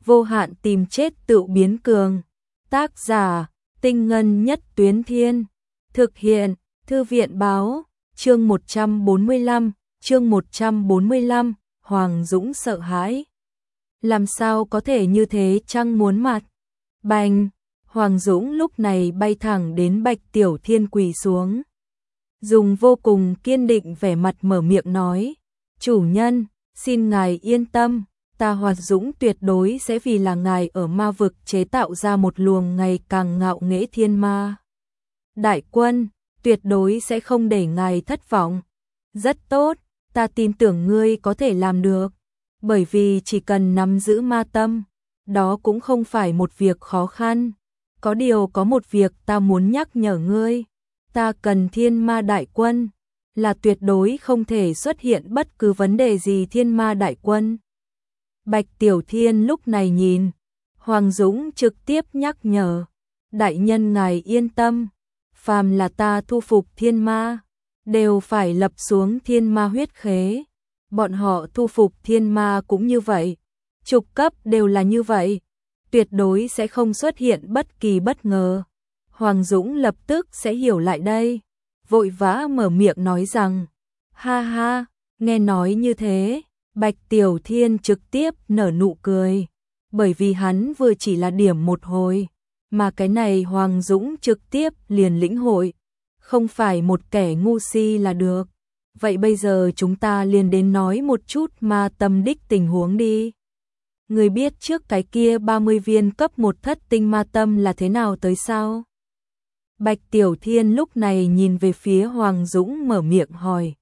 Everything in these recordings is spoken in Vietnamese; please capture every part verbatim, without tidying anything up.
vô hạn tìm chết tự biến cường. Tác giả, Tinh Ngân Nhất Tuyến Thiên. Thực hiện, Thư viện Báo. Chương một trăm bốn mươi lăm, chương một trăm bốn mươi lăm, Hoàng Dũng sợ hãi. Làm sao có thể như thế chăng muốn mặt? Bành, Hoàng Dũng lúc này bay thẳng đến Bạch Tiểu Thiên quỳ xuống. Dùng vô cùng kiên định vẻ mặt mở miệng nói, chủ nhân, xin ngài yên tâm, ta Hoàng Dũng tuyệt đối sẽ vì là ngài ở ma vực chế tạo ra một luồng ngày càng ngạo nghễ thiên ma. Đại quân, tuyệt đối sẽ không để ngài thất vọng. Rất tốt, ta tin tưởng ngươi có thể làm được, bởi vì chỉ cần nắm giữ ma tâm, đó cũng không phải một việc khó khăn. Có điều có một việc ta muốn nhắc nhở ngươi, ta cần thiên ma đại quân, là tuyệt đối không thể xuất hiện bất cứ vấn đề gì thiên ma đại quân. Bạch Tiểu Thiên lúc này nhìn, Hoàng Dũng trực tiếp nhắc nhở, đại nhân ngài yên tâm, phàm là ta thu phục thiên ma, đều phải lập xuống thiên ma huyết khế. Bọn họ thu phục thiên ma cũng như vậy, trục cấp đều là như vậy, tuyệt đối sẽ không xuất hiện bất kỳ bất ngờ. Hoàng Dũng lập tức sẽ hiểu lại đây, vội vã mở miệng nói rằng, ha ha, nghe nói như thế, Bạch Tiểu Thiên trực tiếp nở nụ cười, bởi vì hắn vừa chỉ là điểm một hồi, mà cái này Hoàng Dũng trực tiếp liền lĩnh hội, không phải một kẻ ngu si là được. Vậy bây giờ chúng ta liền đến nói một chút ma tâm đích tình huống đi. Người biết trước cái kia ba mươi viên cấp một thất tinh ma tâm là thế nào tới sao? Bạch Tiểu Thiên lúc này nhìn về phía Hoàng Dũng mở miệng hỏi.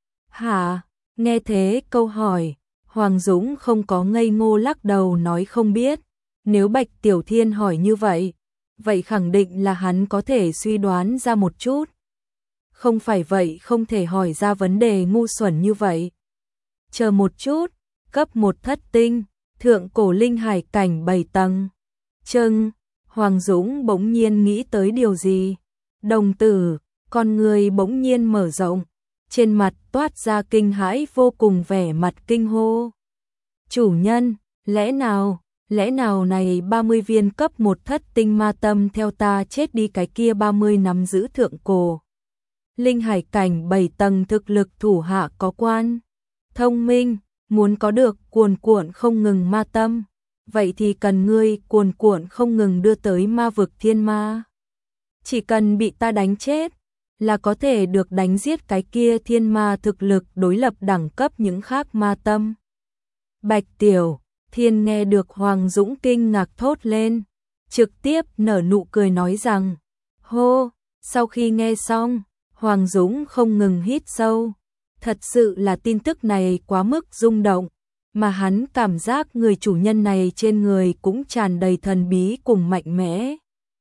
Hả? Nghe thế câu hỏi, Hoàng Dũng không có ngây ngô lắc đầu nói không biết. Nếu Bạch Tiểu Thiên hỏi như vậy, vậy khẳng định là hắn có thể suy đoán ra một chút. Không phải vậy không thể hỏi ra vấn đề ngu xuẩn như vậy. Chờ một chút, cấp một thất tinh, thượng cổ linh hải cảnh bảy tầng. Chưng, Hoàng Dũng bỗng nhiên nghĩ tới điều gì. Đồng tử, con người bỗng nhiên mở rộng, trên mặt toát ra kinh hãi vô cùng vẻ mặt kinh hô. Chủ nhân, lẽ nào, lẽ nào này ba mươi viên cấp một thất tinh ma tâm theo ta chết đi cái kia ba mươi nắm giữ thượng cổ linh hải cảnh bảy tầng thực lực thủ hạ có quan. Thông minh, muốn có được cuồn cuộn không ngừng ma tâm, vậy thì cần ngươi cuồn cuộn không ngừng đưa tới ma vực thiên ma. Chỉ cần bị ta đánh chết, là có thể được đánh giết cái kia thiên ma thực lực đối lập đẳng cấp những khác ma tâm. Bạch Tiểu Thiên nghe được Hoàng Dũng kinh ngạc thốt lên, trực tiếp nở nụ cười nói rằng, hô, sau khi nghe xong, Hoàng Dũng không ngừng hít sâu, thật sự là tin tức này quá mức rung động, mà hắn cảm giác người chủ nhân này trên người cũng tràn đầy thần bí cùng mạnh mẽ.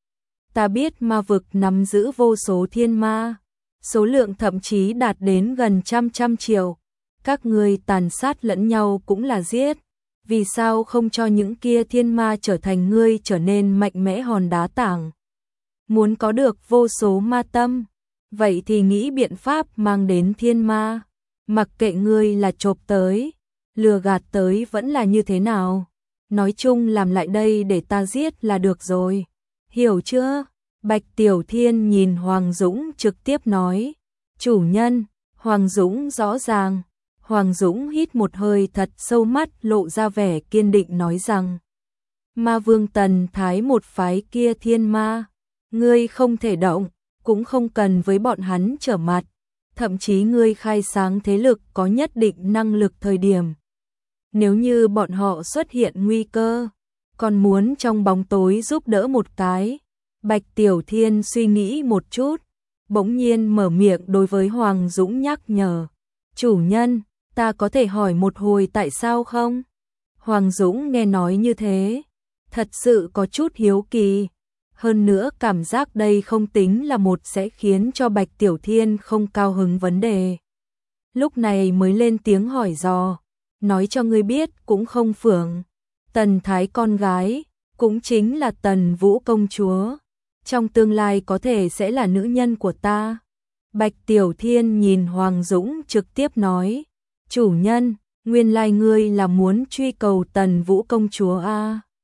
Ta biết ma vực nắm giữ vô số thiên ma, số lượng thậm chí đạt đến gần trăm trăm triệu, các ngươi tàn sát lẫn nhau cũng là giết, vì sao không cho những kia thiên ma trở thành ngươi trở nên mạnh mẽ hòn đá tảng? Muốn có được vô số ma tâm, vậy thì nghĩ biện pháp mang đến thiên ma, mặc kệ ngươi là chộp tới, lừa gạt tới vẫn là như thế nào, nói chung làm lại đây để ta giết là được rồi, hiểu chưa? Bạch Tiểu Thiên nhìn Hoàng Dũng trực tiếp nói, chủ nhân. Hoàng Dũng rõ ràng, Hoàng Dũng hít một hơi thật sâu, mắt lộ ra vẻ kiên định nói rằng, ma vương Tần Thái một phái kia thiên ma, ngươi không thể động, cũng không cần với bọn hắn trở mặt, thậm chí ngươi khai sáng thế lực có nhất định năng lực thời điểm. Nếu như bọn họ xuất hiện nguy cơ, còn muốn trong bóng tối giúp đỡ một cái. Bạch Tiểu Thiên suy nghĩ một chút, bỗng nhiên mở miệng đối với Hoàng Dũng nhắc nhở, chủ nhân, ta có thể hỏi một hồi tại sao không? Hoàng Dũng nghe nói như thế, thật sự có chút hiếu kỳ. Hơn nữa cảm giác đây không tính là một sẽ khiến cho Bạch Tiểu Thiên không cao hứng vấn đề. Lúc này mới lên tiếng hỏi dò, nói cho ngươi biết cũng không phượng, Tần Thái con gái, cũng chính là Tần Vũ công chúa, trong tương lai có thể sẽ là nữ nhân của ta. Bạch Tiểu Thiên nhìn Hoàng Dũng trực tiếp nói, chủ nhân, nguyên lai ngươi là muốn truy cầu Tần Vũ công chúa a?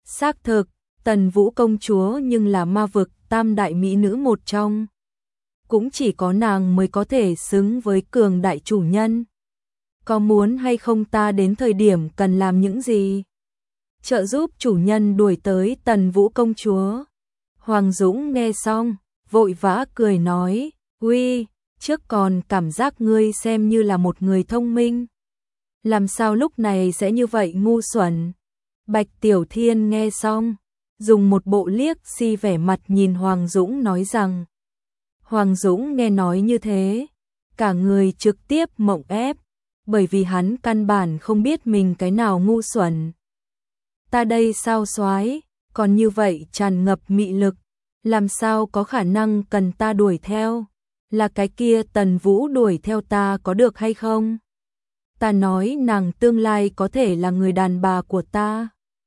Xác thực, Tần Vũ công chúa nhưng là ma vực tam đại mỹ nữ một trong. Cũng chỉ có nàng mới có thể xứng với cường đại chủ nhân. Có muốn hay không ta đến thời điểm cần làm những gì? Trợ giúp chủ nhân đuổi tới Tần Vũ công chúa. Hoàng Dũng nghe xong, vội vã cười nói, uy, trước còn cảm giác ngươi xem như là một người thông minh. Làm sao lúc này sẽ như vậy ngu xuẩn? Bạch Tiểu Thiên nghe xong, dùng một bộ liếc si vẻ mặt nhìn Hoàng Dũng nói rằng. Hoàng Dũng nghe nói như thế, cả người trực tiếp mộng ép, bởi vì hắn căn bản không biết mình cái nào ngu xuẩn. Ta đây sao soái, còn như vậy tràn ngập mị lực, làm sao có khả năng cần ta đuổi theo, là cái kia Tần Vũ đuổi theo ta có được hay không? Ta nói nàng tương lai có thể là người đàn bà của ta.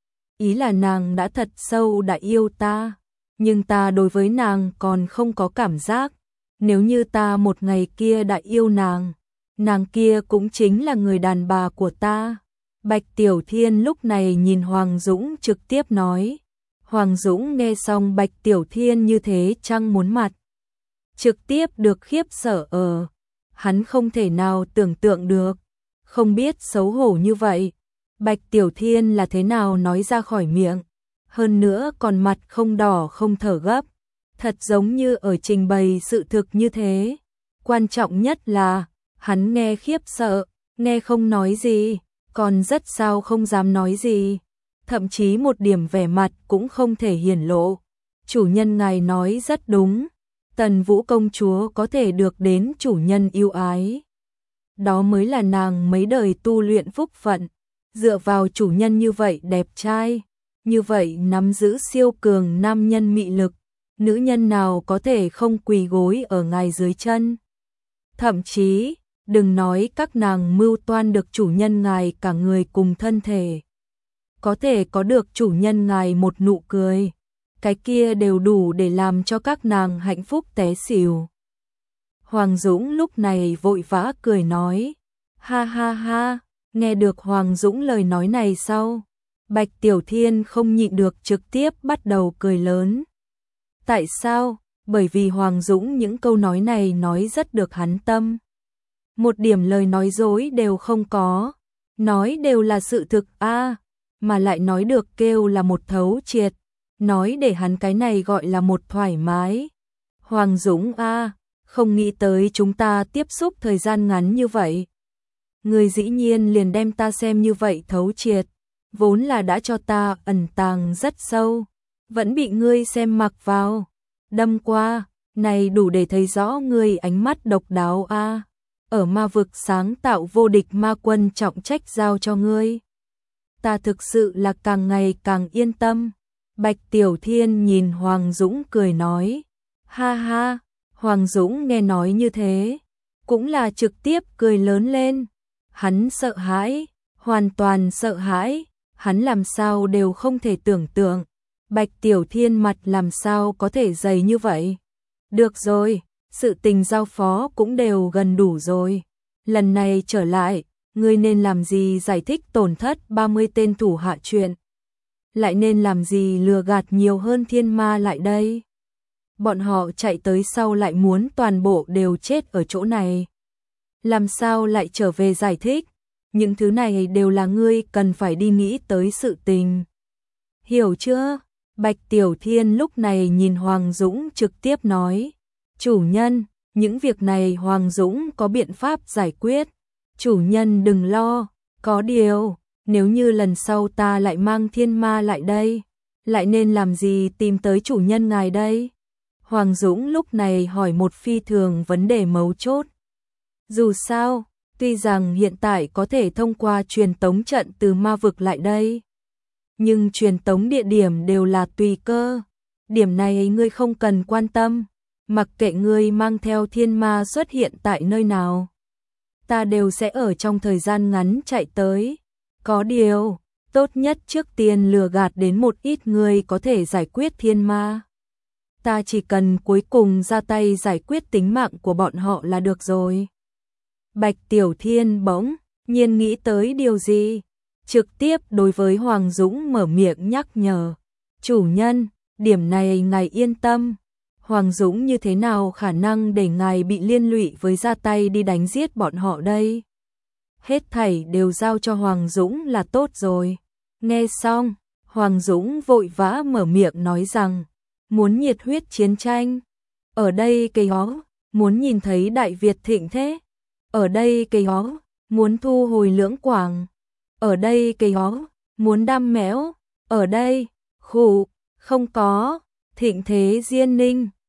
Ý là nàng đã thật sâu đã yêu ta, nhưng ta đối với nàng còn không có cảm giác. Nếu như ta một ngày kia đã yêu nàng, nàng kia cũng chính là người đàn bà của ta. Bạch Tiểu Thiên lúc này nhìn Hoàng Dũng trực tiếp nói. Hoàng Dũng nghe xong Bạch Tiểu Thiên như thế trăng muốn mặt. Trực tiếp được khiếp sợ ở. Hắn không thể nào tưởng tượng được. Không biết xấu hổ như vậy. Bạch Tiểu Thiên là thế nào nói ra khỏi miệng. Hơn nữa còn mặt không đỏ không thở gấp. Thật giống như ở trình bày sự thực như thế. Quan trọng nhất là, hắn nghe khiếp sợ, nghe không nói gì, còn rất sao không dám nói gì. Thậm chí một điểm vẻ mặt cũng không thể hiển lộ. Chủ nhân ngài nói rất đúng. Tần Vũ công chúa có thể được đến chủ nhân yêu ái. Đó mới là nàng mấy đời tu luyện phúc phận. Dựa vào chủ nhân như vậy đẹp trai, như vậy nắm giữ siêu cường nam nhân mị lực. Nữ nhân nào có thể không quỳ gối ở ngài dưới chân. Thậm chí, đừng nói các nàng mưu toan được chủ nhân ngài cả người cùng thân thể. Có thể có được chủ nhân ngài một nụ cười. Cái kia đều đủ để làm cho các nàng hạnh phúc té xỉu. Hoàng Dũng lúc này vội vã cười nói. Ha ha ha, nghe được Hoàng Dũng lời nói này sau. Bạch Tiểu Thiên không nhịn được trực tiếp bắt đầu cười lớn. Tại sao? Bởi vì Hoàng Dũng những câu nói này nói rất được hắn tâm. Một điểm lời nói dối đều không có. Nói đều là sự thực a à, mà lại nói được kêu là một thấu triệt. Nói để hắn cái này gọi là một thoải mái. Hoàng Dũng a à, không nghĩ tới chúng ta tiếp xúc thời gian ngắn như vậy. Người dĩ nhiên liền đem ta xem như vậy thấu triệt. Vốn là đã cho ta ẩn tàng rất sâu. Vẫn bị ngươi xem mặc vào, đâm qua, này đủ để thấy rõ ngươi ánh mắt độc đáo a. À. Ở ma vực sáng tạo vô địch ma quân trọng trách giao cho ngươi. Ta thực sự là càng ngày càng yên tâm. Bạch Tiểu Thiên nhìn Hoàng Dũng cười nói. Ha ha, Hoàng Dũng nghe nói như thế, cũng là trực tiếp cười lớn lên. Hắn sợ hãi, hoàn toàn sợ hãi, hắn làm sao đều không thể tưởng tượng. Bạch Tiểu Thiên mặt làm sao có thể dày như vậy? Được rồi, sự tình giao phó cũng đều gần đủ rồi. Lần này trở lại, ngươi nên làm gì giải thích tổn thất ba mươi tên thủ hạ chuyện? Lại nên làm gì lừa gạt nhiều hơn thiên ma lại đây? Bọn họ chạy tới sau lại muốn toàn bộ đều chết ở chỗ này. Làm sao lại trở về giải thích? Những thứ này đều là ngươi cần phải đi nghĩ tới sự tình. Hiểu chưa? Bạch Tiểu Thiên lúc này nhìn Hoàng Dũng trực tiếp nói. Chủ nhân, những việc này Hoàng Dũng có biện pháp giải quyết. Chủ nhân đừng lo, có điều, nếu như lần sau ta lại mang thiên ma lại đây, lại nên làm gì tìm tới chủ nhân ngài đây? Hoàng Dũng lúc này hỏi một phi thường vấn đề mấu chốt. Dù sao, tuy rằng hiện tại có thể thông qua truyền tống trận từ ma vực lại đây, nhưng truyền tống địa điểm đều là tùy cơ. Điểm này ngươi không cần quan tâm, mặc kệ ngươi mang theo thiên ma xuất hiện tại nơi nào, ta đều sẽ ở trong thời gian ngắn chạy tới. Có điều, tốt nhất trước tiên lừa gạt đến một ít người có thể giải quyết thiên ma. Ta chỉ cần cuối cùng ra tay giải quyết tính mạng của bọn họ là được rồi. Bạch Tiểu Thiên bỗng nhiên nghĩ tới điều gì, trực tiếp đối với Hoàng Dũng mở miệng nhắc nhở. Chủ nhân, điểm này ngài yên tâm. Hoàng Dũng như thế nào khả năng để ngài bị liên lụy với ra tay đi đánh giết bọn họ đây? Hết thảy đều giao cho Hoàng Dũng là tốt rồi. Nghe xong, Hoàng Dũng vội vã mở miệng nói rằng, muốn nhiệt huyết chiến tranh. Ở đây cây hó, muốn nhìn thấy Đại Việt thịnh thế. Ở đây cây hó, muốn thu hồi Lưỡng Quảng. Ở đây cây hó, muốn đam mẽo. Ở đây, khủ, không có, thịnh thế Diên Ninh.